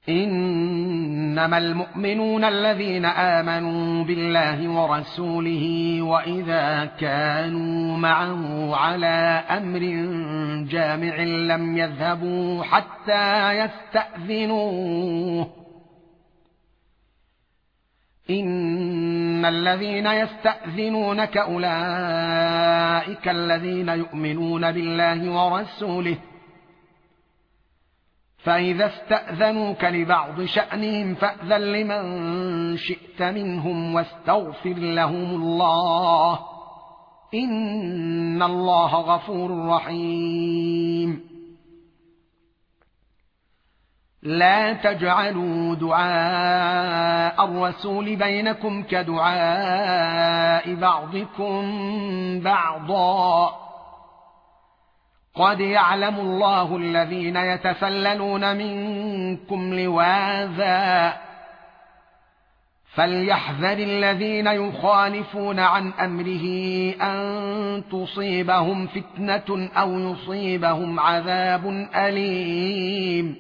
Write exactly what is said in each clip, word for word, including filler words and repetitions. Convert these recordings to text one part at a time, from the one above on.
إنما المؤمنون الذين آمنوا بالله ورسوله وإذا كانوا معه على أمر جامع لم يذهبوا حتى يستأذنوه إن الذين يستأذنونك أولئك الذين يؤمنون بالله ورسوله فإذا استأذنوك لبعض شأنهم فأذن لمن شئت منهم واستغفر لهم الله إن الله غفور رحيم لا تجعلوا دعاء الرسول بينكم كدعاء بعضكم بعضا قد يعلم الله الذين يتسللون منكم لواذا فليحذر الذين يخالفون عن أمره أن تصيبهم فتنة أو يصيبهم عذاب أليم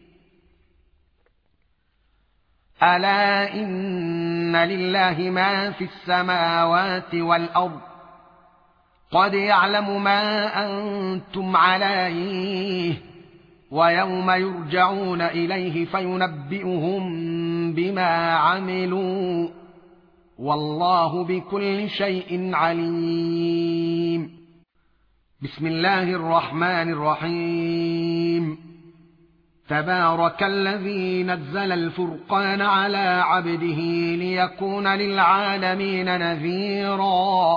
ألا إن لله ما في السماوات والأرض قد يعلم ما أنتم عليه ويوم يرجعون إليه فينبئهم بما عملوا والله بكل شيء عليم بسم الله الرحمن الرحيم تبارك الذي نزل الفرقان على عبده ليكون للعالمين نذيرا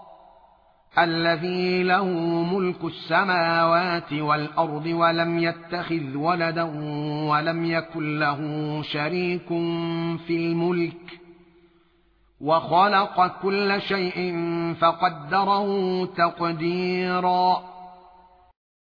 الذي له ملك السماوات والأرض ولم يتخذ ولدا ولم يكن له شريك في الملك وخلق كل شيء فقدره تقديرا